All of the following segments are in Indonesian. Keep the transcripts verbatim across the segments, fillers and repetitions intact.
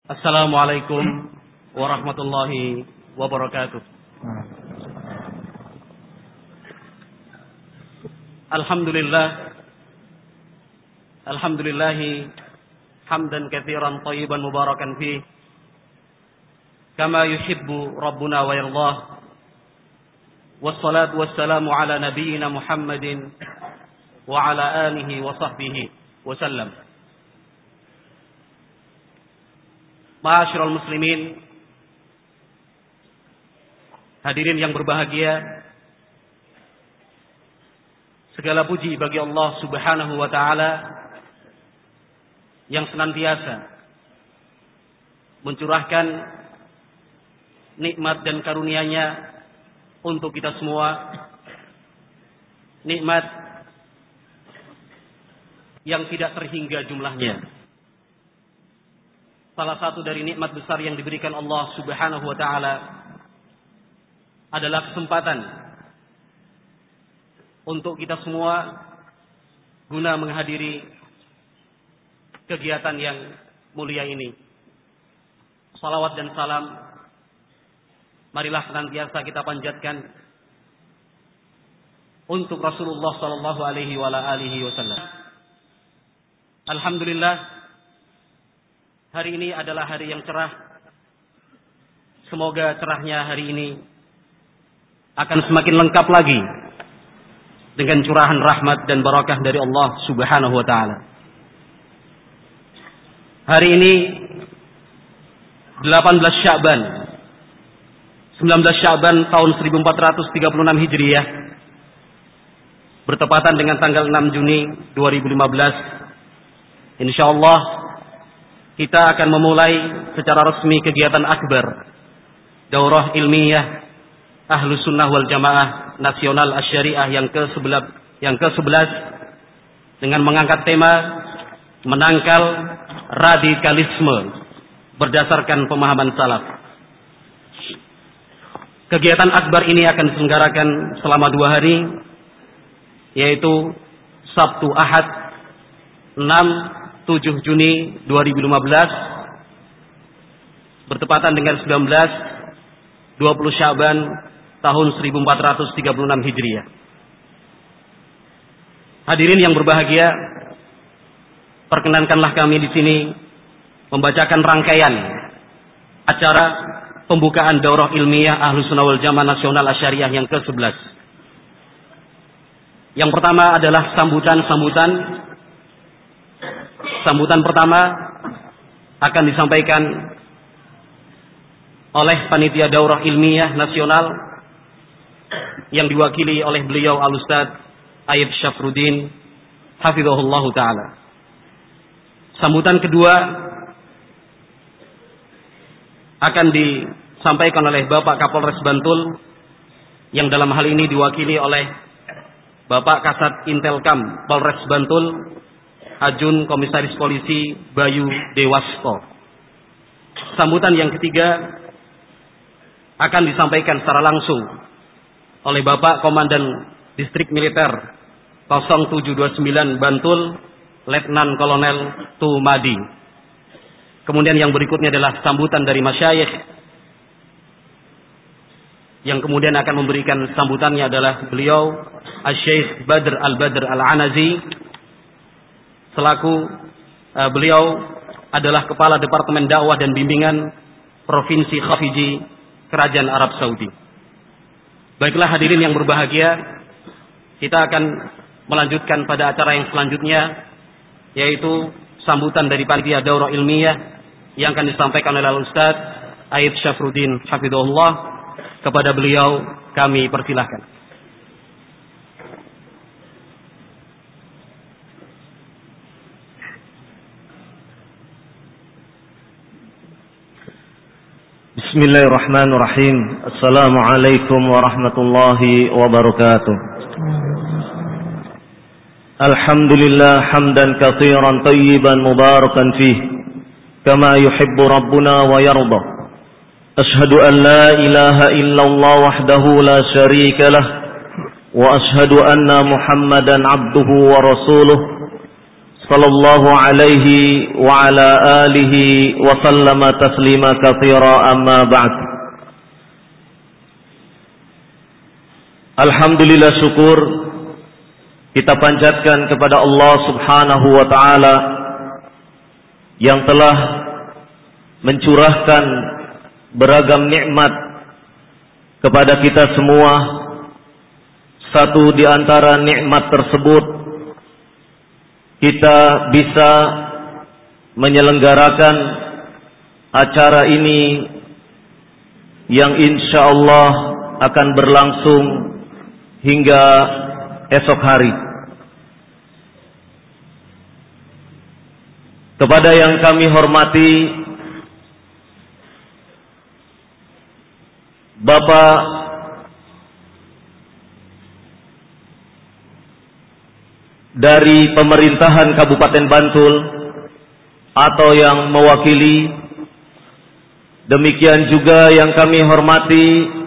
Assalamualaikum warahmatullahi wabarakatuh. Alhamdulillah Alhamdulillahi hamdan katsiran thayyiban mubarakan fih kama yuhibbu rabbuna wa yardah. Wassalatu wassalamu ala nabiyyina Muhammadin wa ala alihi wa sahbihi wa sallam. Ma'asyiral muslimin, hadirin yang berbahagia, segala puji bagi Allah Subhanahu wa taala yang senantiasa mencurahkan nikmat dan karunia-Nya untuk kita semua. Nikmat yang tidak terhingga jumlahnya. Salah satu dari nikmat besar yang diberikan Allah Subhanahu wa taala adalah kesempatan untuk kita semua guna menghadiri kegiatan yang mulia ini. Salawat dan salam marilah senantiasa kita panjatkan untuk Rasulullah sallallahu alaihi wa alihi wasallam. Alhamdulillah, hari ini adalah hari yang cerah. Semoga cerahnya hari ini akan semakin lengkap lagi dengan curahan rahmat dan barakah dari Allah Subhanahu wa taala. Hari ini delapan belas Sya'ban, sembilan belas Sya'ban tahun seribu empat ratus tiga puluh enam Hijriah, bertepatan dengan tanggal enam Juni dua ribu lima belas. Insyaallah kita akan memulai secara resmi kegiatan akbar Daurah Ilmiah Ahlus Sunnah wal Jamaah Nasional Asy-Syariah yang ke sebelas yang ke sebelas dengan mengangkat tema menangkal radikalisme berdasarkan pemahaman salaf. Kegiatan akbar ini akan diselenggarakan selama dua hari, yaitu Sabtu Ahad enam tujuh Juni dua ribu lima belas bertepatan dengan sembilan belas dua puluh Sya'ban tahun seribu empat ratus tiga puluh enam Hijriah. Hadirin yang berbahagia, perkenankanlah kami di sini membacakan rangkaian acara pembukaan Daurah Ilmiah Ahlus Sunnah wal Jamaah Nasional Asy-Syariah yang ke sebelas. Yang pertama adalah sambutan-sambutan. Sambutan pertama akan disampaikan oleh Panitia Daurah Ilmiah Nasional yang diwakili oleh beliau Al-Ustadz Ayyub Syafruddin hafizahullah ta'ala. Sambutan kedua akan disampaikan oleh Bapak Kapolres Bantul yang dalam hal ini diwakili oleh Bapak Kasat Intelkam Polres Bantul Ajun Komisaris Polisi Bayu Dewasto. Sambutan yang ketiga akan disampaikan secara langsung oleh Bapak Komandan Distrik Militer nol tujuh dua sembilan Bantul Letnan Kolonel Tumadi. Kemudian yang berikutnya adalah sambutan dari masyayikh yang kemudian akan memberikan sambutannya adalah beliau Asy-Syaikh Badr Al-Badr Al-Anazi, selaku uh, beliau adalah Kepala Departemen Dakwah dan Bimbingan Provinsi Khafiji Kerajaan Arab Saudi. Baiklah hadirin yang berbahagia, kita akan melanjutkan pada acara yang selanjutnya, yaitu sambutan dari Panitia Daurah Ilmiah yang akan disampaikan oleh Al-Ustaz Ayyub Syafruddin hafizahullah. Kepada beliau kami persilahkan. Bismillahirrahmanirrahim. Assalamualaikum warahmatullahi wabarakatuh. Alhamdulillah hamdan katsiran tayyiban mubarakan fih kama yuhibbu rabbuna wa yarda. Ashhadu an la ilaha illallah wahdahu la syarika lah wa ashhadu anna Muhammadan abduhu wa rasuluh sallallahu alaihi wa ala alihi wa sallama taslima katsira, amma ba'd. Alhamdulillah, syukur kita panjatkan kepada Allah Subhanahu wa taala yang telah mencurahkan beragam nikmat kepada kita semua. Satu di antara nikmat tersebut, kita bisa menyelenggarakan acara ini yang insya Allah akan berlangsung hingga esok hari. Kepada yang kami hormati Bapak dari pemerintahan Kabupaten Bantul atau yang mewakili, demikian juga yang kami hormati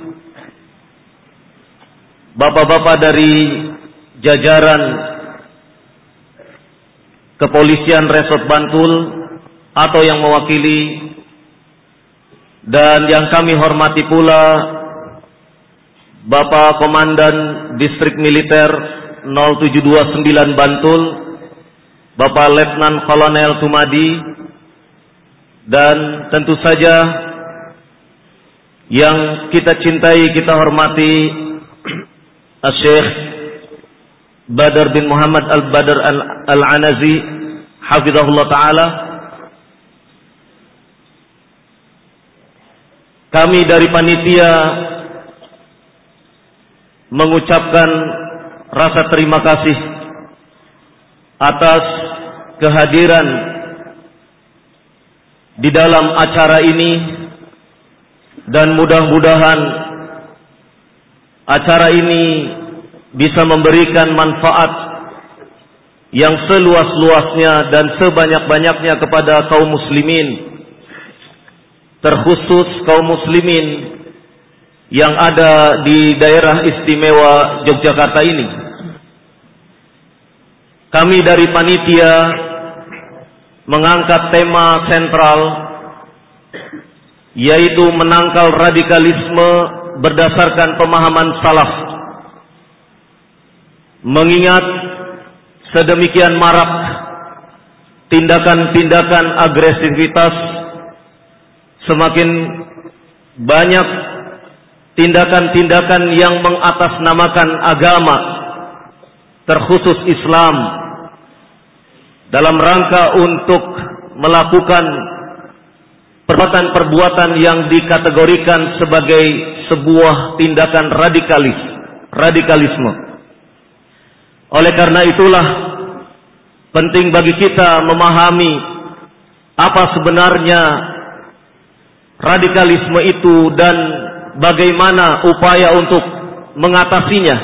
bapak-bapak dari jajaran Kepolisian Resort Bantul atau yang mewakili, dan yang kami hormati pula Bapak Komandan Distrik Militer nol tujuh dua sembilan Bantul, Bapak Letnan Kolonel Tumadi, dan tentu saja yang kita cintai, kita hormati Syekh Badr bin Muhammad Al-Badr Al-Anazi hafizahullah ta'ala. Kami dari panitia mengucapkan rasa terima kasih atas kehadiran di dalam acara ini, dan mudah-mudahan acara ini bisa memberikan manfaat yang seluas-luasnya dan sebanyak-banyaknya kepada kaum muslimin, terkhusus kaum muslimin yang ada di daerah istimewa Yogyakarta ini. Kami dari panitia mengangkat tema sentral, yaitu menangkal radikalisme berdasarkan pemahaman salaf. Mengingat sedemikian marak tindakan-tindakan agresivitas, semakin banyak tindakan-tindakan yang mengatasnamakan agama, terkhusus Islam, dalam rangka untuk melakukan perbuatan-perbuatan yang dikategorikan sebagai sebuah tindakan radikalis, radikalisme. Oleh karena itulah penting bagi kita memahami apa sebenarnya radikalisme itu dan bagaimana upaya untuk mengatasinya.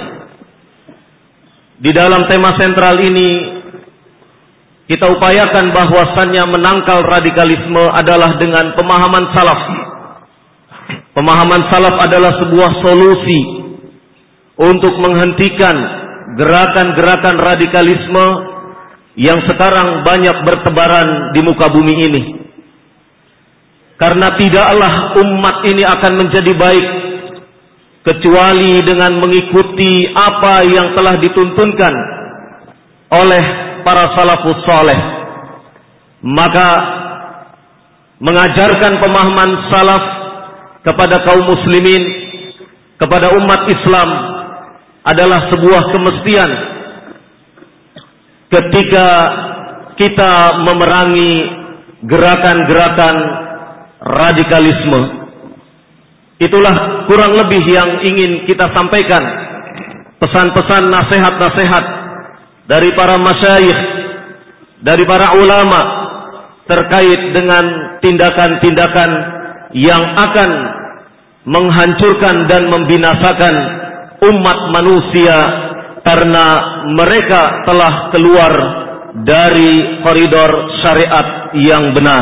Di dalam tema sentral ini kita upayakan bahwasannya menangkal radikalisme adalah dengan pemahaman salaf. Pemahaman salaf adalah sebuah solusi untuk menghentikan gerakan-gerakan radikalisme yang sekarang banyak bertebaran di muka bumi ini. Karena tidaklah umat ini akan menjadi baik kecuali dengan mengikuti apa yang telah dituntunkan oleh para salafus saleh. Maka mengajarkan pemahaman salaf kepada kaum muslimin, kepada umat Islam adalah sebuah kemestian ketika kita memerangi gerakan-gerakan radikalisme. Itulah kurang lebih yang ingin kita sampaikan, pesan-pesan nasihat-nasihat dari para masyayikh, dari para ulama terkait dengan tindakan-tindakan yang akan menghancurkan dan membinasakan umat manusia karena mereka telah keluar dari koridor syariat yang benar.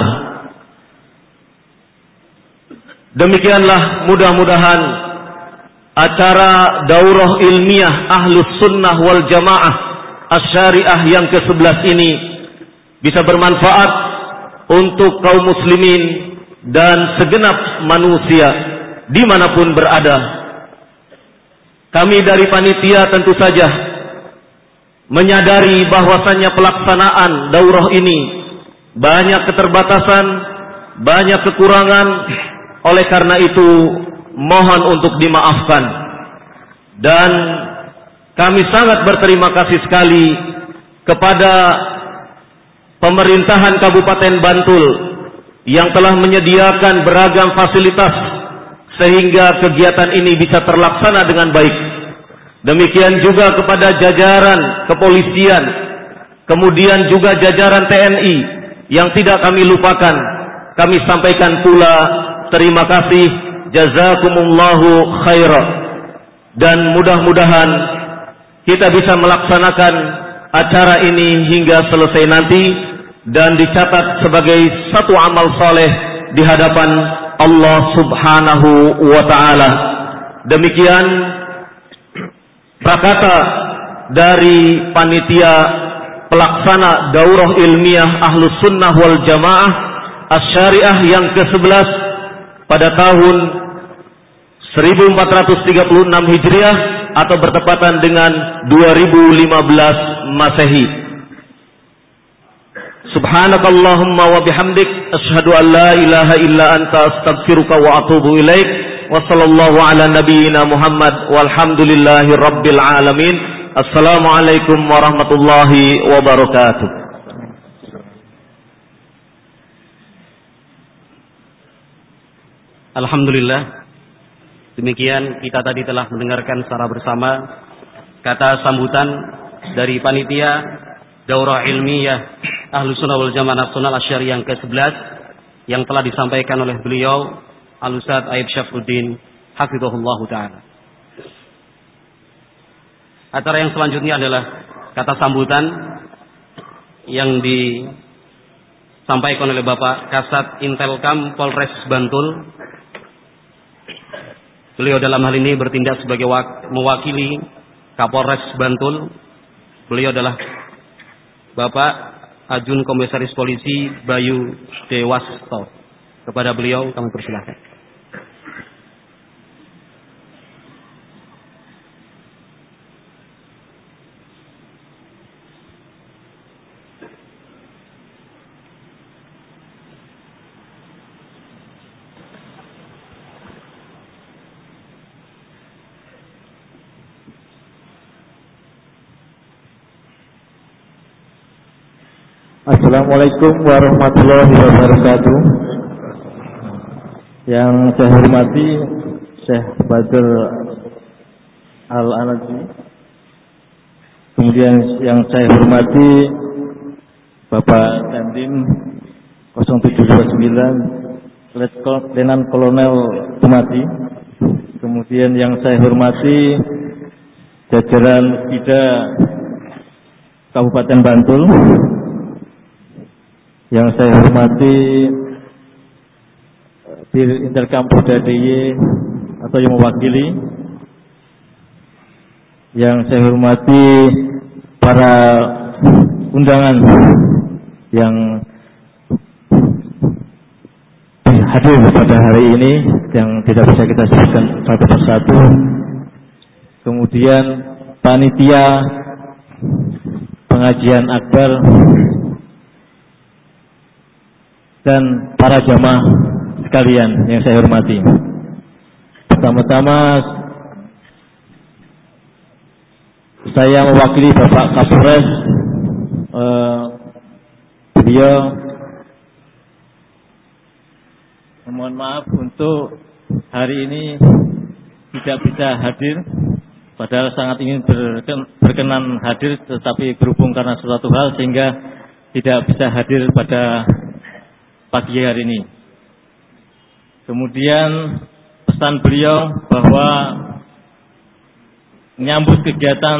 Demikianlah mudah-mudahan acara daurah ilmiah Ahlus Sunnah wal Jamaah Asy-Syariah yang kesebelas ini bisa bermanfaat untuk kaum muslimin dan segenap manusia dimanapun berada. Kami dari panitia tentu saja menyadari bahwasannya pelaksanaan daurah ini banyak keterbatasan, banyak kekurangan. Oleh karena itu mohon untuk dimaafkan. Dan kami sangat berterima kasih sekali kepada pemerintahan Kabupaten Bantul yang telah menyediakan beragam fasilitas sehingga kegiatan ini bisa terlaksana dengan baik. Demikian juga kepada jajaran kepolisian, kemudian juga jajaran T N I yang tidak kami lupakan. Kami sampaikan pula terima kasih, jazakumullahu khairan. Dan mudah-mudahan kita bisa melaksanakan acara ini hingga selesai nanti dan dicatat sebagai satu amal soleh di hadapan Allah Subhanahu wa ta'ala. Demikian prakata dari panitia pelaksana daurah ilmiah Ahlus Sunnah wal Jamaah Asy-Syariah yang ke sebelas pada tahun seribu empat ratus tiga puluh enam Hijriah atau bertepatan dengan dua ribu lima belas Masehi. Subhanakallahumma wa bihamdik asyhadu an la ilaha illa anta astaghfiruka wa atubu ilaik. Wa sallallahu ala nabiyyina Muhammad walhamdulillahi rabbil alamin. Assalamualaikum warahmatullahi wabarakatuh. Alhamdulillah. Demikian kita tadi telah mendengarkan secara bersama kata sambutan dari panitia daurah ilmiah Ahlus Sunnah wal Jamaah Nasional Asy-Syariah yang ke sebelas yang telah disampaikan oleh beliau Al-Ustaz Aib Syafruddin hafizahullah taala. Acara yang selanjutnya adalah kata sambutan yang disampaikan oleh Bapak Kasat Intelkam Polres Bantul. Beliau dalam hal ini bertindak sebagai mewakili Kapolres Bantul. Beliau adalah Bapak Ajun Komisaris Polisi Bayu Dewasto. Kepada beliau kami persilahkan. Assalamualaikum warahmatullahi wabarakatuh. Yang saya hormati Syekh Badr Al-Anazi. Kemudian yang saya hormati Bapak Dandim nol tujuh dua sembilan Letnan Kolonel Tumati. Kemudian yang saya hormati jajaran Bida Kabupaten Bantul. Yang saya hormati Dir Interkam Polda D I Y atau yang mewakili. Yang saya hormati para undangan yang hadir pada hari ini yang tidak bisa kita sebutkan satu persatu. Kemudian panitia pengajian akbar dan para jamaah sekalian yang saya hormati. Pertama-tama saya mewakili Bapak Kapolres. eh, Beliau mohon maaf untuk hari ini tidak bisa hadir, padahal sangat ingin berkenan hadir, tetapi berhubung karena suatu hal sehingga tidak bisa hadir pada pagi hari ini. Kemudian pesan beliau bahwa menyambut kegiatan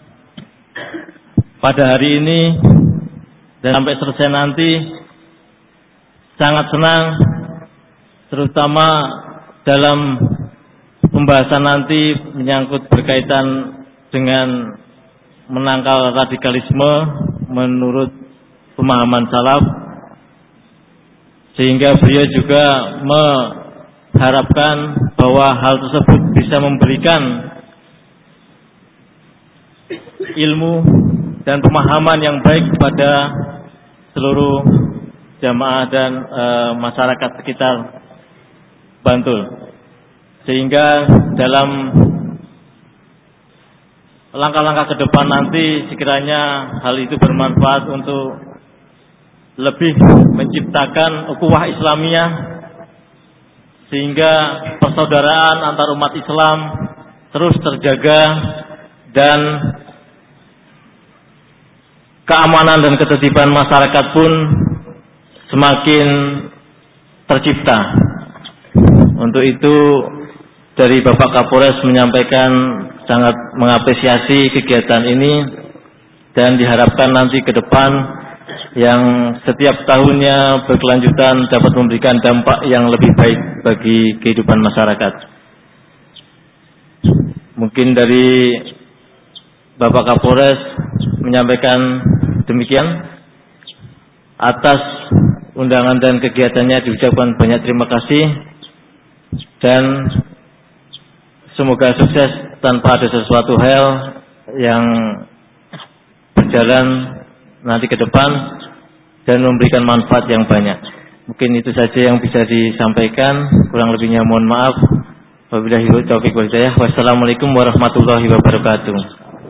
pada hari ini dan sampai selesai nanti sangat senang, terutama dalam pembahasan nanti menyangkut berkaitan dengan menangkal radikalisme menurut pemahaman salaf, sehingga beliau juga mengharapkan bahwa hal tersebut bisa memberikan ilmu dan pemahaman yang baik kepada seluruh jamaah dan e, masyarakat sekitar Bantul, sehingga dalam langkah-langkah ke depan nanti sekiranya hal itu bermanfaat untuk lebih menciptakan ukhuwah Islamiyah, sehingga persaudaraan antar umat Islam terus terjaga dan keamanan dan ketertiban masyarakat pun semakin tercipta. Untuk itu dari Bapak Kapolres menyampaikan sangat mengapresiasi kegiatan ini, dan diharapkan nanti ke depan yang setiap tahunnya berkelanjutan dapat memberikan dampak yang lebih baik bagi kehidupan masyarakat. Mungkin dari Bapak Kapolres menyampaikan demikian. Atas undangan dan kegiatannya diucapkan banyak terima kasih, dan semoga sukses tanpa ada sesuatu hal yang berjalan nanti ke depan dan memberikan manfaat yang banyak. Mungkin itu saja yang bisa disampaikan, kurang lebihnya mohon maaf. Wabillahi taufiq wal hidayah. Wassalamualaikum warahmatullahi wabarakatuh.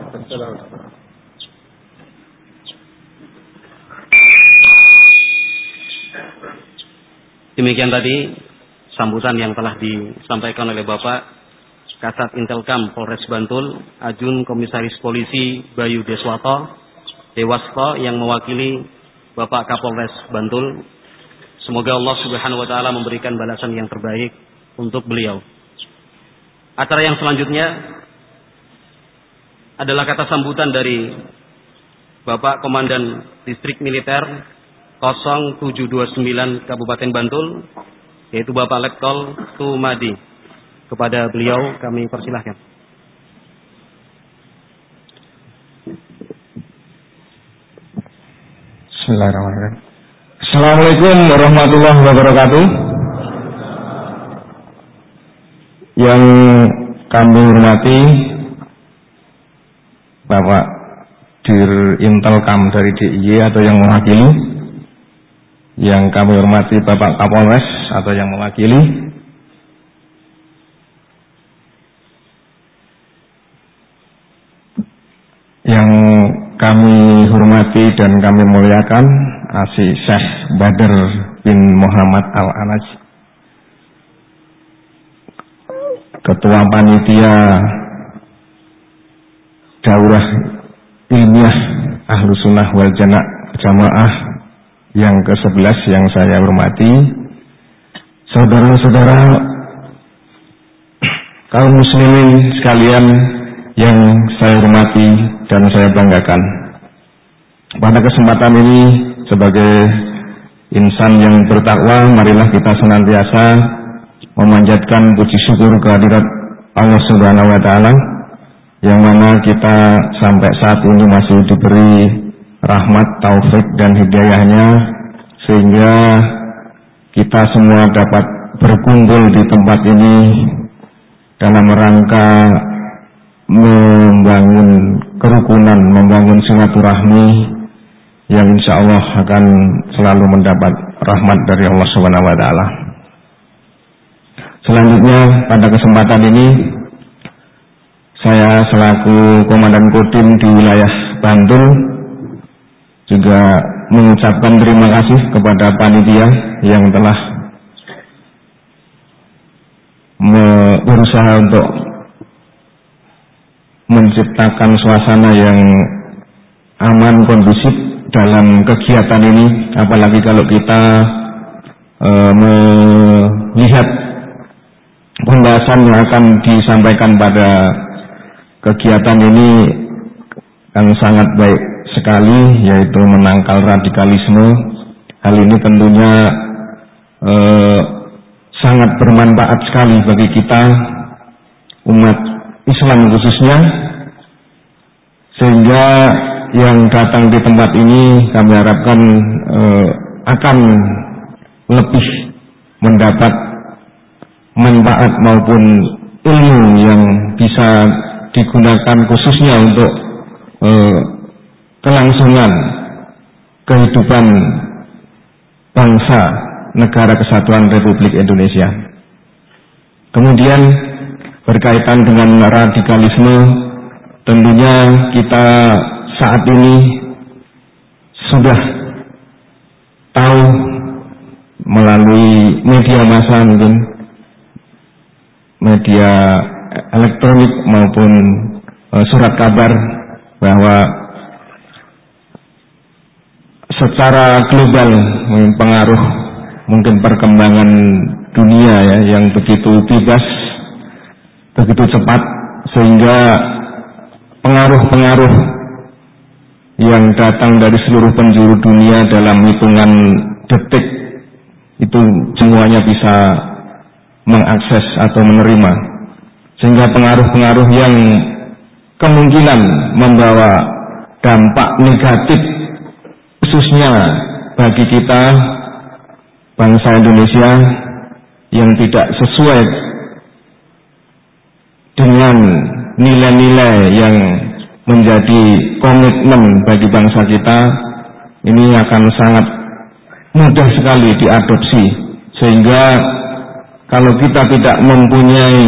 Demikian tadi sambutan yang telah disampaikan oleh Bapak Kasat Intelkam Polres Bantul, Ajun Komisaris Polisi Bayu Deswato Dewasto, yang mewakili Bapak Kapolres Bantul. Semoga Allah Subhanahu wa taala memberikan balasan yang terbaik untuk beliau. Acara yang selanjutnya adalah kata sambutan dari Bapak Komandan Distrik Militer nol tujuh dua sembilan Kabupaten Bantul, yaitu Bapak Letkol Tumadi. Kepada beliau kami persilahkan. Bismillahirrahmanirrahim. Assalamualaikum warahmatullahi wabarakatuh. Yang kami hormati Bapak Dir Intelkam dari D I Y atau yang mewakili, yang kami hormati Bapak Kapolres atau yang mewakili, yang kami hormati dan kami muliakan Asy Syekh Badr bin Muhammad Al-Anaj, Ketua Panitia Daurah Ilmiah Ahlussunnah wal Jamaah yang ke sebelas yang saya hormati, saudara-saudara kaum muslimin sekalian yang saya hormati dan saya banggakan. Pada kesempatan ini sebagai insan yang bertakwa, marilah kita senantiasa memanjatkan puji syukur kehadirat Allah Subhanahu wa taala, yang mana kita sampai saat ini masih diberi rahmat, taufik dan hidayahnya, sehingga kita semua dapat berkumpul di tempat ini dalam rangka membangun kerukunan, membangun silaturahmi yang insya Allah akan selalu mendapat rahmat dari Allah Subhanahu wa taala. Selanjutnya pada kesempatan ini saya selaku Komandan Kodim di wilayah Bantul juga mengucapkan terima kasih kepada panitia yang telah berusaha untuk menciptakan suasana yang aman, kondusif dalam kegiatan ini. Apalagi kalau kita e, melihat pembahasan yang akan disampaikan pada kegiatan ini yang sangat baik sekali, yaitu menangkal radikalisme. Hal ini tentunya e, sangat bermanfaat sekali bagi kita umat Islam khususnya, sehingga yang datang di tempat ini kami harapkan eh, akan lebih mendapat manfaat maupun ilmu yang bisa digunakan khususnya untuk eh, kelangsungan kehidupan bangsa negara kesatuan Republik Indonesia. Kemudian berkaitan dengan radikalisme, tentunya kita saat ini sudah tahu melalui media massa, mungkin media elektronik maupun uh, surat kabar, bahwa secara global pengaruh mungkin perkembangan dunia ya yang begitu bebas, begitu cepat, sehingga pengaruh-pengaruh yang datang dari seluruh penjuru dunia dalam hitungan detik itu semuanya bisa mengakses atau menerima, sehingga pengaruh-pengaruh yang kemungkinan membawa dampak negatif khususnya bagi kita bangsa Indonesia yang tidak sesuai dengan nilai-nilai yang menjadi komitmen bagi bangsa kita, ini akan sangat mudah sekali diadopsi, sehingga kalau kita tidak mempunyai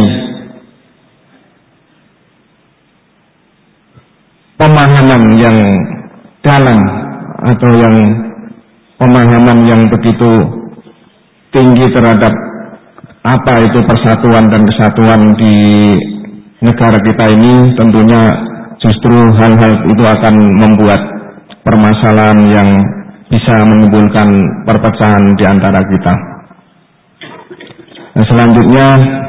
pemahaman yang dalam atau yang pemahaman yang begitu tinggi terhadap apa itu persatuan dan kesatuan di negara kita ini, tentunya justru hal-hal itu akan membuat permasalahan yang bisa menimbulkan perpecahan di antara kita. Nah, selanjutnya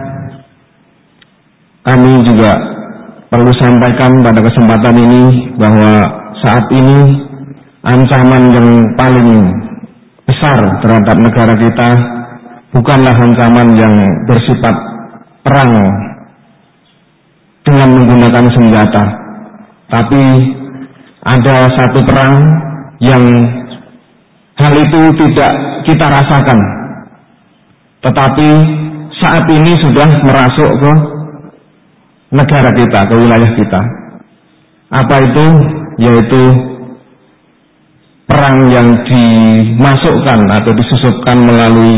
kami juga perlu sampaikan pada kesempatan ini bahwa saat ini ancaman yang paling besar terhadap negara kita bukanlah ancaman yang bersifat perang dengan menggunakan senjata, tapi ada satu perang yang hal itu tidak kita rasakan, tetapi saat ini sudah merasuk ke negara kita, ke wilayah kita. Apa itu? Yaitu perang yang dimasukkan atau disusupkan melalui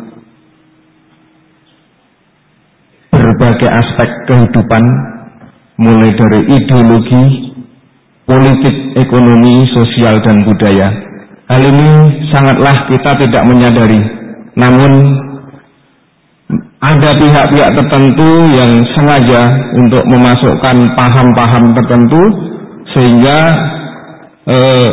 berbagai aspek kehidupan, mulai dari ideologi, politik, ekonomi, sosial, dan budaya. Hal ini sangatlah kita tidak menyadari, namun ada pihak-pihak tertentu yang sengaja untuk memasukkan paham-paham tertentu sehingga eh,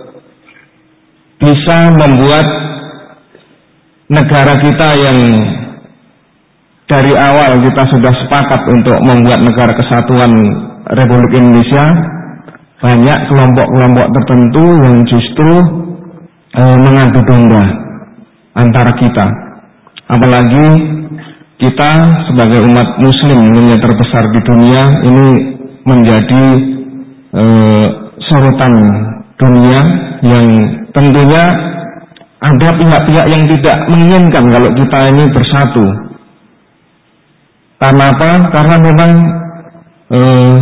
bisa membuat negara kita yang dari awal kita sudah sepakat untuk membuat negara kesatuan Republik Indonesia, banyak kelompok-kelompok tertentu yang justru eh, mengadu domba antara kita. Apalagi kita sebagai umat muslim yang terbesar di dunia ini menjadi eh, sorotan dunia, yang tentunya ada pihak-pihak yang tidak menginginkan kalau kita ini bersatu. Karena apa? Karena memang eh,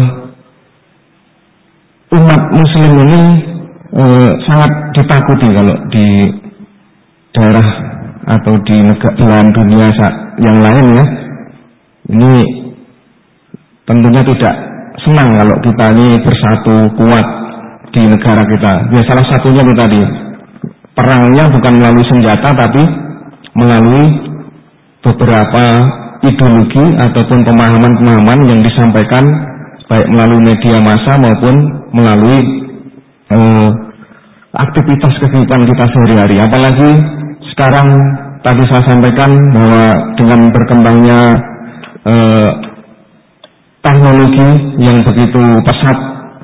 umat muslim ini eh, sangat ditakuti kalau di daerah atau di negara belahan dunia yang lain ya. Ini tentunya tidak senang kalau kita ini bersatu kuat di negara kita. Ya, salah satunya itu tadi, perangnya bukan melalui senjata tapi melalui beberapa ideologi ataupun pemahaman-pemahaman yang disampaikan baik melalui media massa maupun melalui eh, aktivitas kehidupan kita sehari-hari. Apalagi sekarang tadi saya sampaikan bahwa dengan berkembangnya eh, teknologi yang begitu pesat,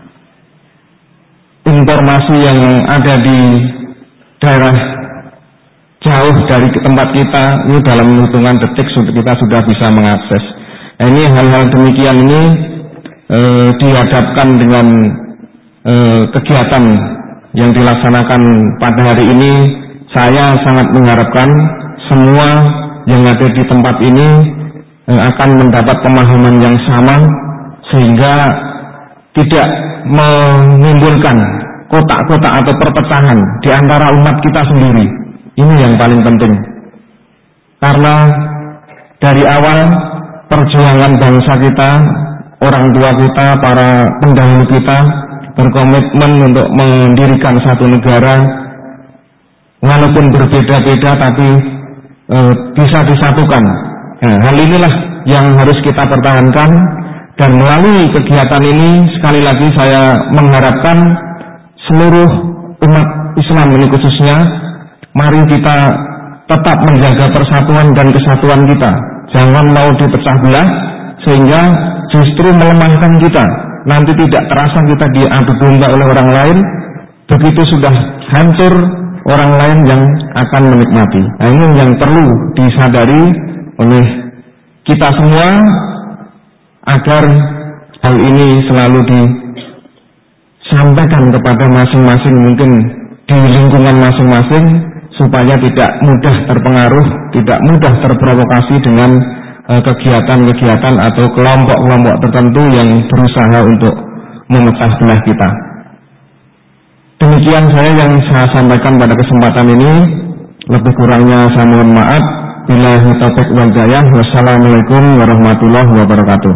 informasi yang ada di daerah jauh dari tempat kita ini dalam hitungan detik kita sudah bisa mengakses. Nah, ini hal-hal demikian ini eh, dihadapkan dengan eh, kegiatan yang dilaksanakan pada hari ini, saya sangat mengharapkan semua yang ada di tempat ini eh, akan mendapat pemahaman yang sama, sehingga tidak menimbulkan kotak-kotak atau perpecahan di antara umat kita sendiri. Ini yang paling penting. Karena dari awal perjuangan bangsa kita, orang tua kita, para pendahulu kita berkomitmen untuk mendirikan satu negara, walaupun berbeda-beda tapi e, bisa disatukan. Nah, hal inilah yang harus kita pertahankan, dan melalui kegiatan ini sekali lagi saya mengharapkan seluruh umat Islam ini khususnya, mari kita tetap menjaga persatuan dan kesatuan kita. Jangan mau dipecah belah sehingga justru melemahkan kita. Nanti tidak terasa kita diadu domba oleh orang lain. Begitu sudah hancur, orang lain yang akan menikmati. Nah, ini yang perlu disadari oleh kita semua, agar hal ini selalu disampaikan kepada masing-masing, mungkin di lingkungan masing-masing, supaya tidak mudah terpengaruh, tidak mudah terprovokasi dengan uh, kegiatan-kegiatan atau kelompok-kelompok tertentu yang berusaha untuk memecah belah kita. Demikian saya yang saya sampaikan pada kesempatan ini. Lebih kurangnya saya mohon maaf. Billahi taufiq wal hidayah. Wassalamualaikum warahmatullahi wabarakatuh.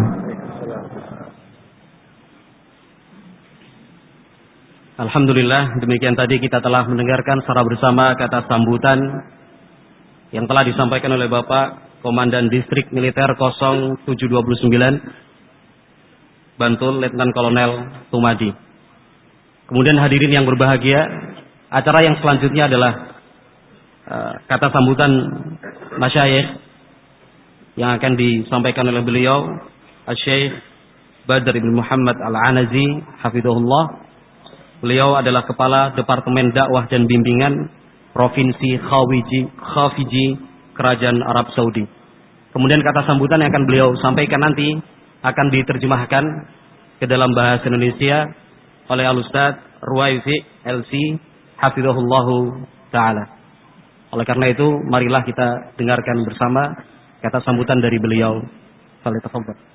Alhamdulillah, demikian tadi kita telah mendengarkan secara bersama kata sambutan yang telah disampaikan oleh Bapak Komandan Distrik Militer nol tujuh dua sembilan Bantul Letnan Kolonel Tumadi. Kemudian hadirin yang berbahagia, acara yang selanjutnya adalah uh, kata sambutan masyayikh yang akan disampaikan oleh beliau, Asy-Syaikh Badr bin Muhammad Al-Anazi hafizahullah. Beliau adalah Kepala Departemen Dakwah dan Bimbingan Provinsi Khawiji, Khafiji, Kerajaan Arab Saudi. Kemudian kata sambutan yang akan beliau sampaikan nanti akan diterjemahkan ke dalam bahasa Indonesia oleh Al-Ustaz Ruwaifi L C hafizahullahu ta'ala. Oleh karena itu, marilah kita dengarkan bersama kata sambutan dari beliau. Falyatafadhal.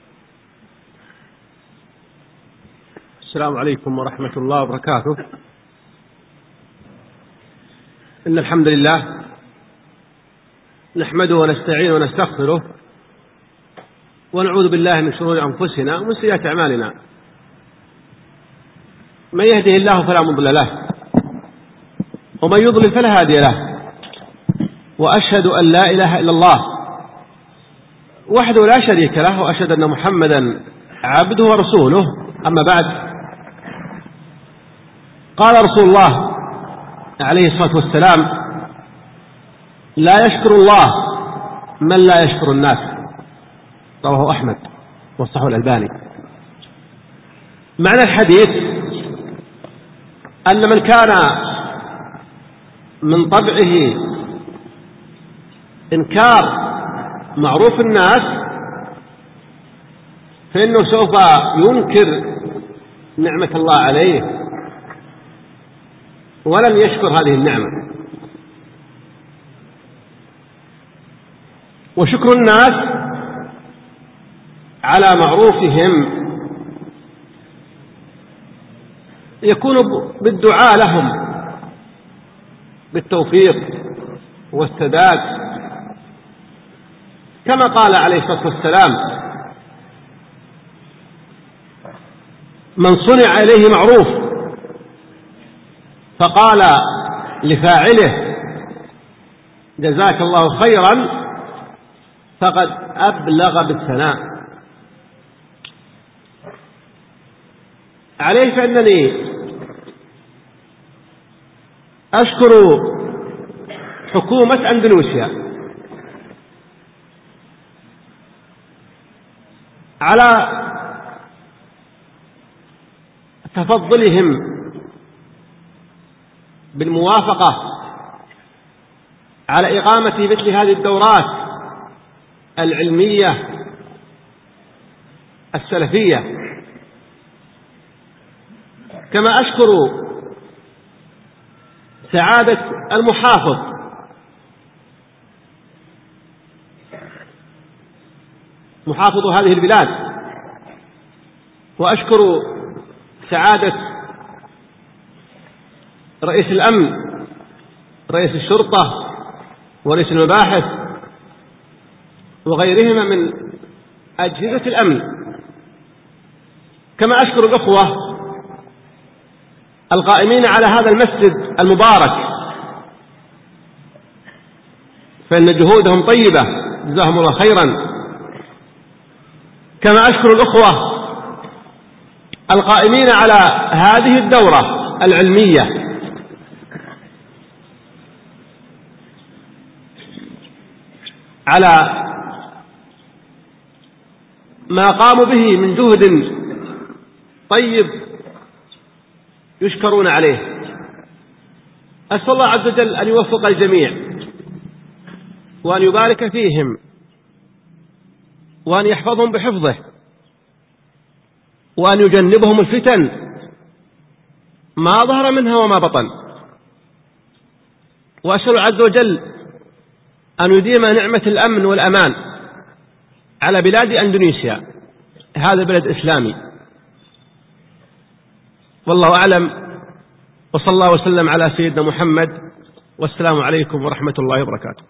السلام عليكم ورحمة الله وبركاته. إن الحمد لله نحمده ونستعينه ونستغفره ونعوذ بالله من شرور أنفسنا ومن سيئات أعمالنا. من يهده الله فلا مضل له ومن يضلل فلا هادي له، وأشهد أن لا إله إلا الله وحده لا شريك له، وأشهد أن محمدا عبده ورسوله. أما بعد، قال رسول الله عليه الصلاة والسلام: لا يشكر الله من لا يشكر الناس. رواه أحمد وصححه الألباني. معنى الحديث أن من كان من طبعه إنكار معروف الناس فإنه سوف ينكر نعمة الله عليه ولن يشكر هذه النعمة. وشكر الناس على معروفهم يكون بالدعاء لهم بالتوفيق والسداد، كما قال عليه الصلاة والسلام: من صنع إليه معروف فقال لفاعله جزاك الله خيرا فقد أبلغ بالثناء. عليه فإنني أشكر حكومة أندونيسيا على تفضلهم بالموافقة على إقامة مثل هذه الدورات العلمية السلفية كما أشكر سعادة المحافظ محافظ هذه البلاد، وأشكر سعادة رئيس الأمن، رئيس الشرطة، ورئيس المباحث، وغيرهما من أجهزة الأمن، كما أشكر الأخوة القائمين على هذا المسجد المبارك، فإن جهودهم طيبة جزاهم الله خيرا. كما أشكر الأخوة القائمين على هذه الدورة العلمية على ما قاموا به من جهد طيب يشكرون عليه. أسأل الله عز وجل أن يوفق الجميع وأن يبارك فيهم وأن يحفظهم بحفظه وأن يجنبهم الفتن ما ظهر منها وما بطن. وأسأل عز وجل أن يديم نعمة الأمن والأمان على بلاد أندونيسيا، هذا بلد إسلامي. والله أعلم، وصلى الله وسلم على سيدنا محمد، والسلام عليكم ورحمة الله وبركاته.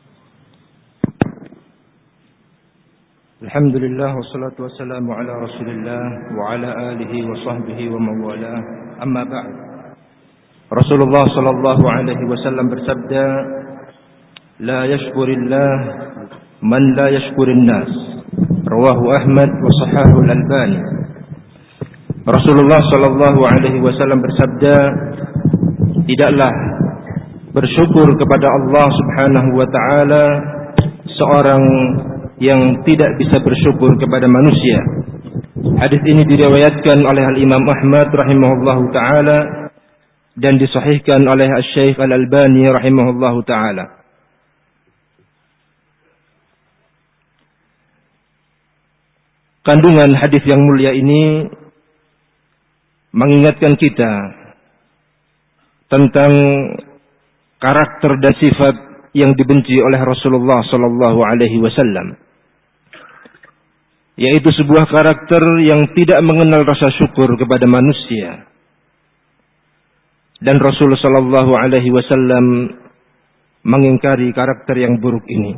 الحمد لله والصلاة والسلام على رسول الله وعلى آله وصحبه ومن والاه. أما بعد. Rasulullah sallallahu alaihi wasallam bersabda, "La yashkurillah man la yashkurin nas." Rawahu Ahmad wa sahahu al-Albani. Rasulullah sallallahu alaihi wasallam bersabda, tidaklah bersyukur kepada Allah Subhanahu wa taala seorang yang tidak bisa bersyukur kepada manusia. Hadis ini diriwayatkan oleh Al-Imam Ahmad rahimahullahu taala dan disahihkan oleh Asy-Syaikh Al-Albani rahimahullahu taala. Kandungan hadis yang mulia ini mengingatkan kita tentang karakter dan sifat yang dibenci oleh Rasulullah sallallahu alaihi wasallam, yaitu sebuah karakter yang tidak mengenal rasa syukur kepada manusia. Dan Rasulullah sallallahu alaihi wasallam mengingkari karakter yang buruk ini.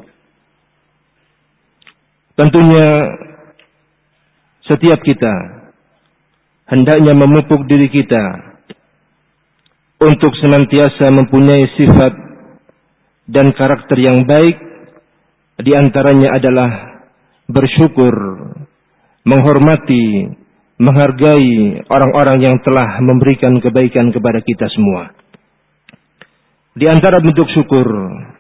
Tentunya setiap kita hendaknya memupuk diri kita untuk senantiasa mempunyai sifat dan karakter yang baik. Di antaranya adalah bersyukur, menghormati, menghargai orang-orang yang telah memberikan kebaikan kepada kita semua. Di antara bentuk syukur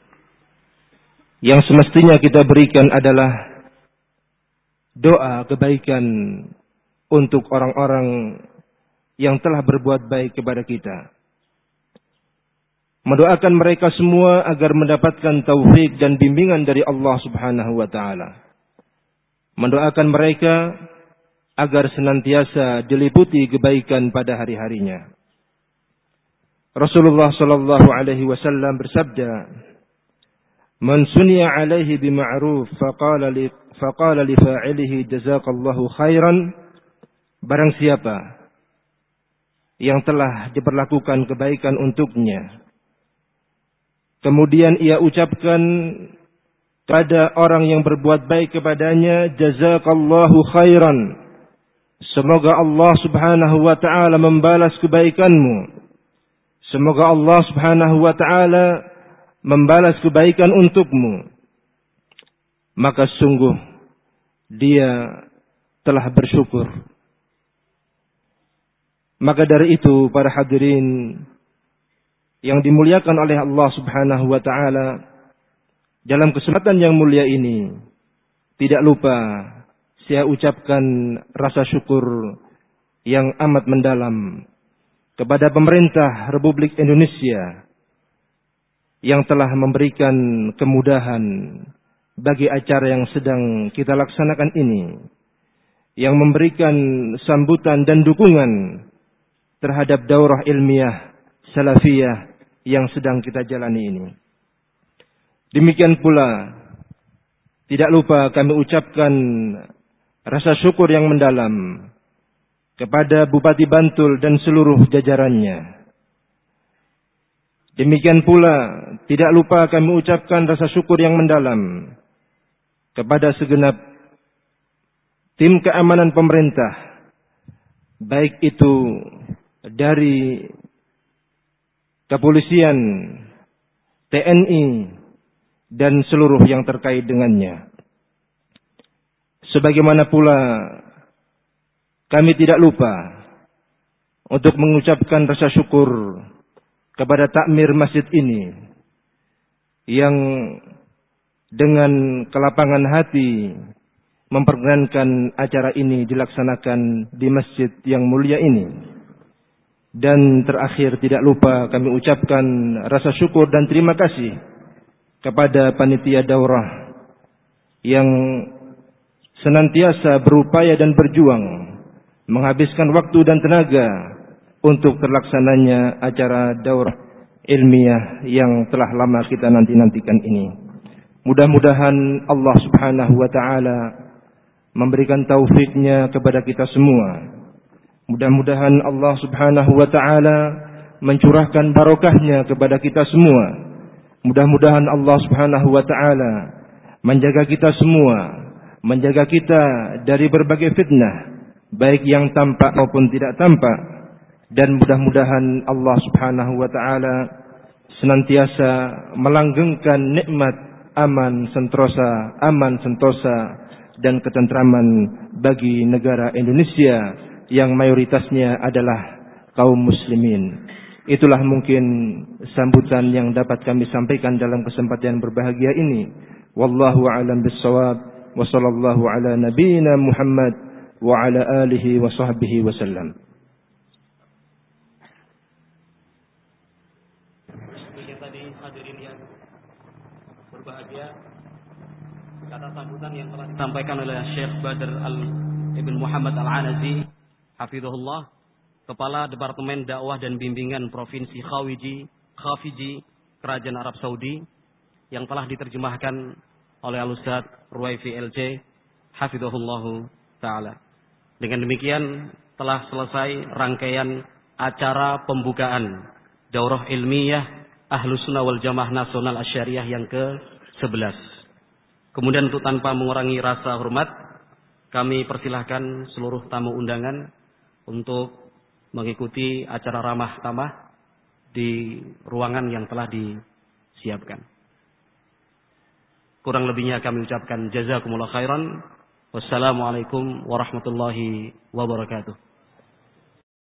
yang semestinya kita berikan adalah doa kebaikan untuk orang-orang yang telah berbuat baik kepada kita. Mendoakan mereka semua agar mendapatkan taufik dan bimbingan dari Allah Subhanahu wa taala. Mendoakan mereka agar senantiasa diliputi kebaikan pada hari-harinya. Rasulullah sallallahu alaihi wasallam bersabda, "Man suniya alaihi bima'ruf faqala li faqala li fa'ilihi jazakallahu khairan." Barang siapa yang telah diperlakukan kebaikan untuknya, kemudian ia ucapkan pada orang yang berbuat baik kepadanya, jazakallahu khairan, semoga Allah Subhanahu wa taala membalas kebaikanmu. Semoga Allah Subhanahu wa taala membalas kebaikan untukmu. Maka sungguh dia telah bersyukur. Maka dari itu para hadirin yang dimuliakan oleh Allah Subhanahu wa taala, dalam kesempatan yang mulia ini tidak lupa saya ucapkan rasa syukur yang amat mendalam kepada pemerintah Republik Indonesia yang telah memberikan kemudahan bagi acara yang sedang kita laksanakan ini, yang memberikan sambutan dan dukungan terhadap daurah ilmiah salafiyah yang sedang kita jalani ini. Demikian pula tidak lupa kami ucapkan rasa syukur yang mendalam kepada Bupati Bantul dan seluruh jajarannya. Demikian pula tidak lupa kami ucapkan rasa syukur yang mendalam kepada segenap tim keamanan pemerintah, baik itu dari kepolisian, T N I, dan seluruh yang terkait dengannya. Sebagaimana pula kami tidak lupa untuk mengucapkan rasa syukur kepada takmir masjid ini yang dengan kelapangan hati memperkenankan acara ini dilaksanakan di masjid yang mulia ini. Dan terakhir tidak lupa kami ucapkan rasa syukur dan terima kasih kepada panitia daurah yang senantiasa berupaya dan berjuang menghabiskan waktu dan tenaga untuk terlaksananya acara daurah ilmiah yang telah lama kita nanti-nantikan ini. Mudah-mudahan Allah Subhanahu wa taala memberikan taufiknya kepada kita semua. Mudah-mudahan Allah Subhanahu wa taala mencurahkan barokahnya kepada kita semua. Mudah-mudahan Allah Subhanahu wa taala menjaga kita semua, menjaga kita dari berbagai fitnah, baik yang tampak maupun tidak tampak. Dan mudah-mudahan Allah Subhanahu wa taala senantiasa melanggengkan nikmat aman sentosa, aman sentosa dan ketentraman bagi negara Indonesia yang mayoritasnya adalah kaum muslimin. Itulah mungkin sambutan yang dapat kami sampaikan dalam kesempatan berbahagia ini. Wallahu a'lam bissawab wa sallallahu ala nabiyyina Muhammad wa ala alihi wa sahbihi wasallam. Tadi hadirin yang berbahagia, kata sambutan yang telah disampaikan oleh Syekh Badr Al Ibn Muhammad Al-Anazi hafizahullah, Kepala Departemen Dakwah dan Bimbingan Provinsi Khawiji, Khafiji, Kerajaan Arab Saudi, yang telah diterjemahkan oleh Al-Ustaz Ruwaifi L J hafizahullahu taala. Dengan demikian telah selesai rangkaian acara pembukaan Daurah Ilmiah Ahlus Sunnah wal Jamaah Nasional Asyariah yang ke sebelas. Kemudian untuk tanpa mengurangi rasa hormat, kami persilahkan seluruh tamu undangan untuk mengikuti acara ramah tamah di ruangan yang telah disiapkan. Kurang lebihnya kami ucapkan jazakumullah khairan. Wassalamualaikum warahmatullahi wabarakatuh.